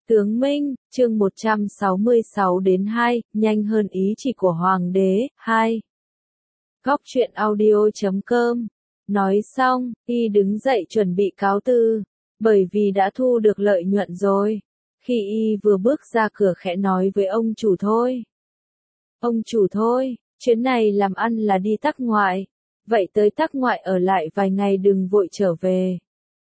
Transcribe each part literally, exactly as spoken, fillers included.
Tướng Minh, chương một trăm sáu mươi sáu đến hai, nhanh hơn ý chỉ của Hoàng đế, hai. Góc truyện audio chấm com. Nói xong, y đứng dậy chuẩn bị cáo từ, bởi vì đã thu được lợi nhuận rồi. Khi y vừa bước ra cửa khẽ nói với ông chủ thôi. Ông chủ thôi, chuyến này làm ăn là đi tắc ngoại. Vậy tới tắc ngoại ở lại vài ngày đừng vội trở về.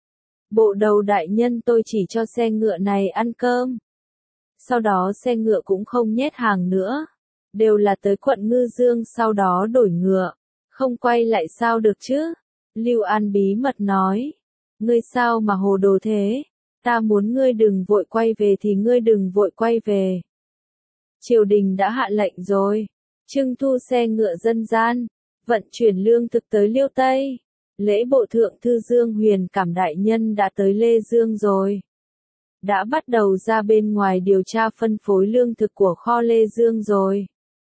Bộ đầu đại nhân tôi chỉ cho xe ngựa này ăn cơm. Sau đó xe ngựa cũng không nhét hàng nữa. Đều là tới quận Ngư Dương sau đó đổi ngựa. Không quay lại sao được chứ? Lưu An bí mật nói. Ngươi sao mà hồ đồ thế? Ta muốn ngươi đừng vội quay về thì ngươi đừng vội quay về. Triều đình đã hạ lệnh rồi. Trưng thu xe ngựa dân gian. Vận chuyển lương thực tới Liêu Tây. Lễ bộ thượng thư Dương Huyền Cảm đại nhân đã tới Lê Dương rồi. Đã bắt đầu ra bên ngoài điều tra phân phối lương thực của kho Lê Dương rồi.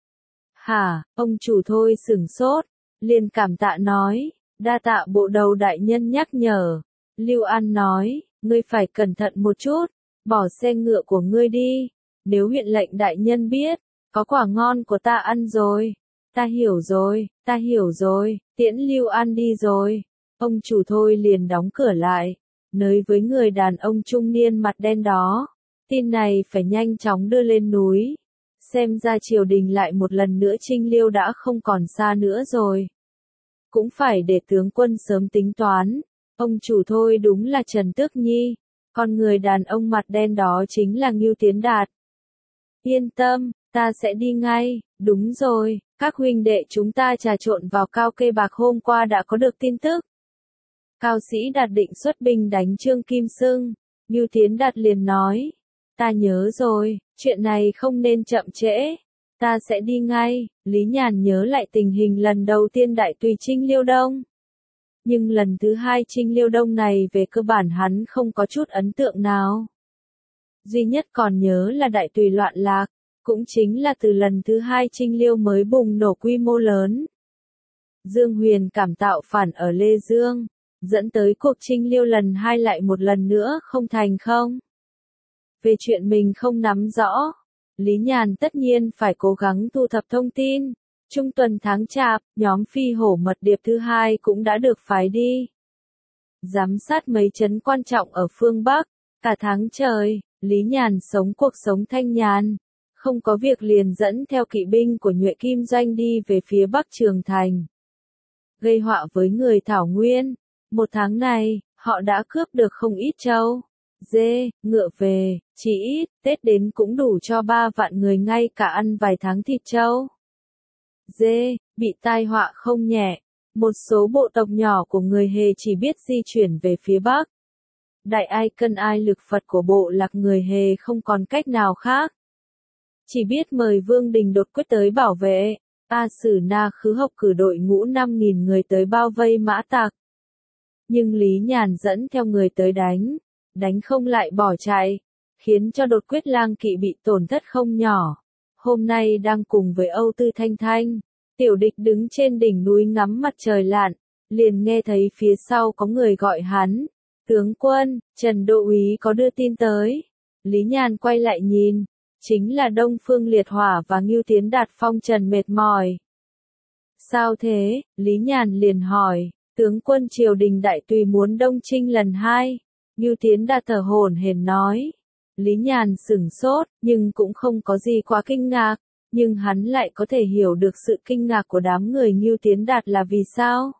Hả, ông chủ thôi sửng sốt, liền cảm tạ nói, đa tạ bộ đầu đại nhân nhắc nhở. Lưu An nói, ngươi phải cẩn thận một chút, bỏ xe ngựa của ngươi đi, nếu huyện lệnh đại nhân biết, có quả ngon của ta ăn rồi. Ta hiểu rồi, ta hiểu rồi, tiễn Lưu An đi rồi. Ông chủ thôi liền đóng cửa lại, nói với người đàn ông trung niên mặt đen đó. Tin này phải nhanh chóng đưa lên núi. Xem ra triều đình lại một lần nữa chinh liêu đã không còn xa nữa rồi. Cũng phải để tướng quân sớm tính toán. Ông chủ thôi đúng là Trần Tước Nhi. Còn người đàn ông mặt đen đó chính là Ngưu Tiến Đạt. Yên tâm, ta sẽ đi ngay. Đúng rồi, các huynh đệ chúng ta trà trộn vào Cao Kê Bạc hôm qua đã có được tin tức. Cao Sĩ Đạt định xuất binh đánh Trương Kim Xưng. Ngưu Tiến Đạt liền nói. Ta nhớ rồi, chuyện này không nên chậm trễ. Ta sẽ đi ngay. Lý Nhàn nhớ lại tình hình lần đầu tiên đại tùy chinh Liêu Đông. Nhưng lần thứ hai chinh Liêu Đông này về cơ bản hắn không có chút ấn tượng nào. Duy nhất còn nhớ là đại tùy loạn lạc. Cũng chính là từ lần thứ hai chinh Liêu mới bùng nổ quy mô lớn. Dương Huyền Cảm tạo phản ở Lê Dương. Dẫn tới cuộc chinh Liêu lần hai lại một lần nữa không thành không. Về chuyện mình không nắm rõ, Lý Nhàn tất nhiên phải cố gắng thu thập thông tin. Trung tuần tháng Chạp, nhóm phi hổ mật điệp thứ hai cũng đã được phái đi. Giám sát mấy trấn quan trọng ở phương Bắc, cả tháng trời, Lý Nhàn sống cuộc sống thanh nhàn. Không có việc liền dẫn theo kỵ binh của Nhuệ Kim Doanh đi về phía Bắc Trường Thành. Gây họa với người Thảo Nguyên. Một tháng này, họ đã cướp được không ít trâu, dê, ngựa về, chỉ ít, Tết đến cũng đủ cho ba vạn người ngay cả ăn vài tháng thịt trâu. Dê, bị tai họa không nhẹ. Một số bộ tộc nhỏ của người Hề chỉ biết di chuyển về phía Bắc. Đại ai cân ai lực Phật của bộ lạc người Hề không còn cách nào khác. Chỉ biết mời Vương Đình đột quyết tới bảo vệ. A Sử Na Khứ Hộc cử đội ngũ năm nghìn người tới bao vây Mã Tạc. Nhưng Lý Nhàn dẫn theo người tới đánh, đánh không lại bỏ chạy, khiến cho đột quyết lang kỵ bị tổn thất không nhỏ. Hôm nay đang cùng với Âu Tư Thanh Thanh, tiểu địch đứng trên đỉnh núi ngắm mặt trời lặn, liền nghe thấy phía sau có người gọi hắn. Tướng quân, Trần Đô úy có đưa tin tới. Lý Nhàn quay lại nhìn, chính là Đông Phương Liệt Hỏa và Ngưu Tiến Đạt phong trần mệt mỏi. Sao thế? Lý Nhàn liền hỏi. Tướng quân triều đình đại tùy muốn đông chinh lần hai. Ngưu Tiến Đạt thở hổn hển nói. Lý Nhàn sửng sốt, nhưng cũng không có gì quá kinh ngạc. Nhưng hắn lại có thể hiểu được sự kinh ngạc của đám người Ngưu Tiến Đạt là vì sao.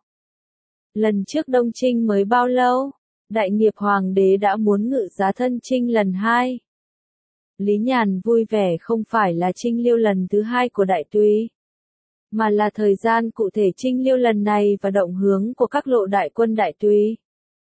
Lần trước đông chinh mới bao lâu, đại nghiệp hoàng đế đã muốn ngự giá thân chinh lần hai. Lý Nhàn vui vẻ không phải là chinh liêu lần thứ hai của đại tùy, mà là thời gian cụ thể chinh liêu lần này và động hướng của các lộ đại quân đại tùy.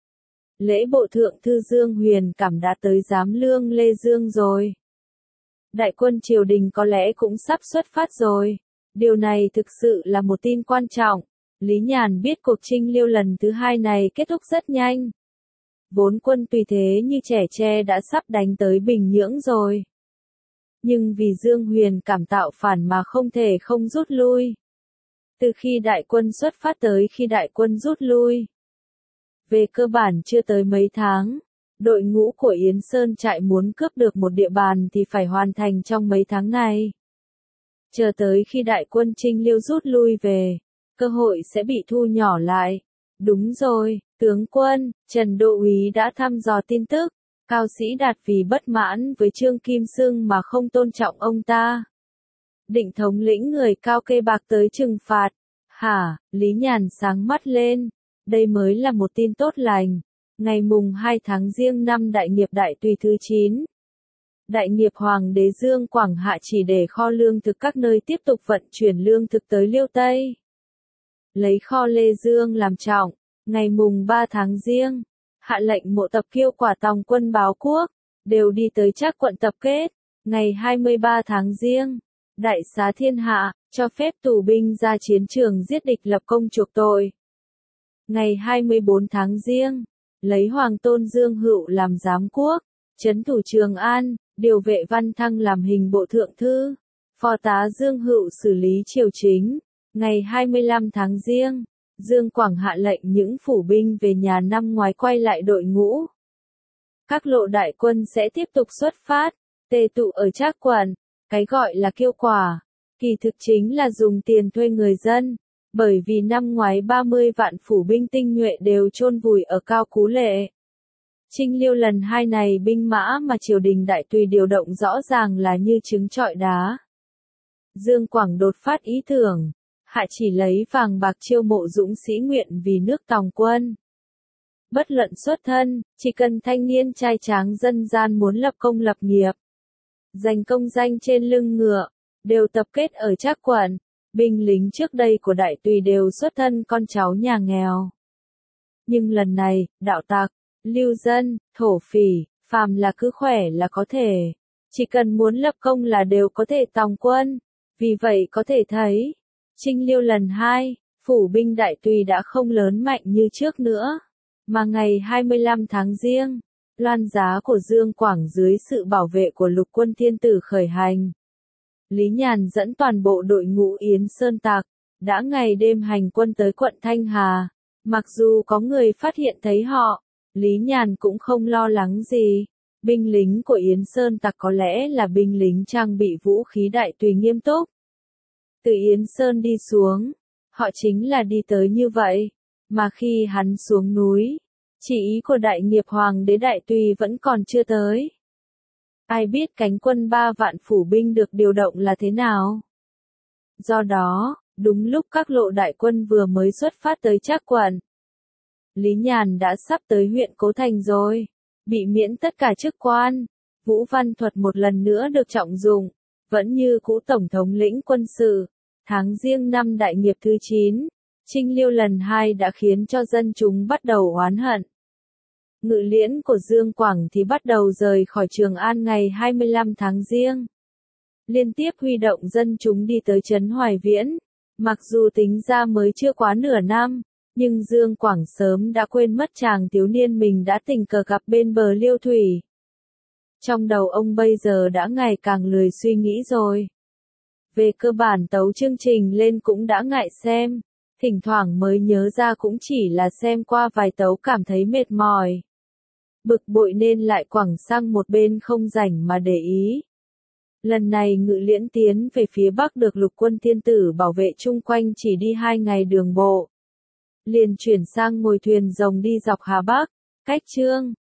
Lễ bộ thượng thư Dương Huyền Cảm đã tới giám lương Lê Dương rồi. Đại quân triều đình có lẽ cũng sắp xuất phát rồi. Điều này thực sự là một tin quan trọng. Lý Nhàn biết cuộc chinh liêu lần thứ hai này kết thúc rất nhanh. Vốn quân tùy thế như trẻ tre đã sắp đánh tới Bình Nhưỡng rồi. Nhưng vì Dương Huyền Cảm tạo phản mà không thể không rút lui. Từ khi đại quân xuất phát tới khi đại quân rút lui, về cơ bản chưa tới mấy tháng, Đội ngũ của Yến Sơn Trại muốn cướp được một địa bàn thì phải hoàn thành trong mấy tháng này. Chờ tới khi đại quân Trinh Liêu rút lui về, cơ hội sẽ bị thu nhỏ lại. Đúng rồi, tướng quân, Trần Đô úy đã thăm dò tin tức. Cao Sĩ Đạt vì bất mãn với Trương Kim Xưng mà không tôn trọng ông ta. Định thống lĩnh người cao kê bạc tới trừng phạt. Hả, Lý Nhàn sáng mắt lên. Đây mới là một tin tốt lành. Ngày mùng hai tháng Giêng năm Đại nghiệp Đại Tùy thứ chín. Đại nghiệp Hoàng đế Dương Quảng hạ chỉ để kho lương thực các nơi tiếp tục vận chuyển lương thực tới Liêu Tây. Lấy kho Lê Dương làm trọng. Ngày mùng ba tháng Giêng, hạ lệnh mộ tập Kiêu Quả tòng quân báo quốc, đều đi tới Trác quận tập kết. Ngày hai mươi ba tháng Giêng, đại xá thiên hạ, cho phép tù binh ra chiến trường giết địch lập công chuộc tội. Ngày hai mươi bốn tháng Giêng, lấy Hoàng tôn Dương Hựu làm giám quốc, trấn thủ Trường An, điều vệ Văn Thăng làm hình bộ thượng thư, phó tá Dương Hựu xử lý triều chính. Ngày hai mươi lăm tháng Giêng, Dương Quảng hạ lệnh những phủ binh về nhà năm ngoái quay lại đội ngũ. Các lộ đại quân sẽ tiếp tục xuất phát, tề tụ ở Trác quận. Cái gọi là Kiêu Quả, kỳ thực chính là dùng tiền thuê người dân, bởi vì năm ngoái ba mươi vạn phủ binh tinh nhuệ đều chôn vùi ở Cao Cú Lệ. Trinh Liêu lần hai này binh mã mà triều đình Đại Tùy điều động rõ ràng là như trứng trọi đá. Dương Quảng đột phát ý tưởng, hạ chỉ lấy vàng bạc chiêu mộ dũng sĩ nguyện vì nước tòng quân. Bất luận xuất thân, chỉ cần thanh niên trai tráng dân gian muốn lập công lập nghiệp, giành công danh trên lưng ngựa, đều tập kết ở Trác quận. Binh lính trước đây của Đại Tùy đều xuất thân con cháu nhà nghèo. Nhưng lần này, đạo tặc, lưu dân, thổ phỉ, phàm là cứ khỏe là có thể. Chỉ cần muốn lập công là đều có thể tòng quân. Vì vậy có thể thấy, Trinh Liêu lần hai, phủ binh Đại Tùy đã không lớn mạnh như trước nữa. Mà ngày hai mươi lăm tháng Giêng, loan giá của Dương Quảng dưới sự bảo vệ của lục quân thiên tử khởi hành. Lý Nhàn dẫn toàn bộ đội ngũ Yến Sơn Tặc, đã ngày đêm hành quân tới quận Thanh Hà. Mặc dù có người phát hiện thấy họ, Lý Nhàn cũng không lo lắng gì. Binh lính của Yến Sơn Tặc có lẽ là binh lính trang bị vũ khí Đại Tùy nghiêm túc. Từ Yến Sơn đi xuống, họ chính là đi tới như vậy. Mà khi hắn xuống núi, chỉ ý của đại nghiệp Hoàng đế Đại Tùy vẫn còn chưa tới. Ai biết cánh quân ba vạn phủ binh được điều động là thế nào? Do đó, đúng lúc các lộ đại quân vừa mới xuất phát tới Trác quận, Lý Nhàn đã sắp tới huyện Cố Thành rồi, bị miễn tất cả chức quan. Vũ Văn Thuật một lần nữa được trọng dụng, vẫn như cũ tổng thống lĩnh quân sự. Tháng Giêng năm Đại nghiệp thứ chín, Trinh Liêu lần hai đã khiến cho dân chúng bắt đầu oán hận. Ngự liễn của Dương Quảng thì bắt đầu rời khỏi Trường An ngày hai mươi lăm tháng Giêng. Liên tiếp huy động dân chúng đi tới trấn Hoài Viễn. Mặc dù tính ra mới chưa quá nửa năm, nhưng Dương Quảng sớm đã quên mất chàng thiếu niên mình đã tình cờ gặp bên bờ Liêu Thủy. Trong đầu ông bây giờ đã ngày càng lười suy nghĩ rồi. Về cơ bản tấu chương trình lên cũng đã ngại xem, thỉnh thoảng mới nhớ ra cũng chỉ là xem qua vài tấu cảm thấy mệt mỏi. Bực bội nên lại quẳng sang một bên không rảnh mà để ý. Lần này ngự liễn tiến về phía bắc được lục quân thiên tử bảo vệ chung quanh chỉ đi hai ngày đường bộ. Liền chuyển sang ngồi thuyền rồng đi dọc Hà Bắc, cách Trương,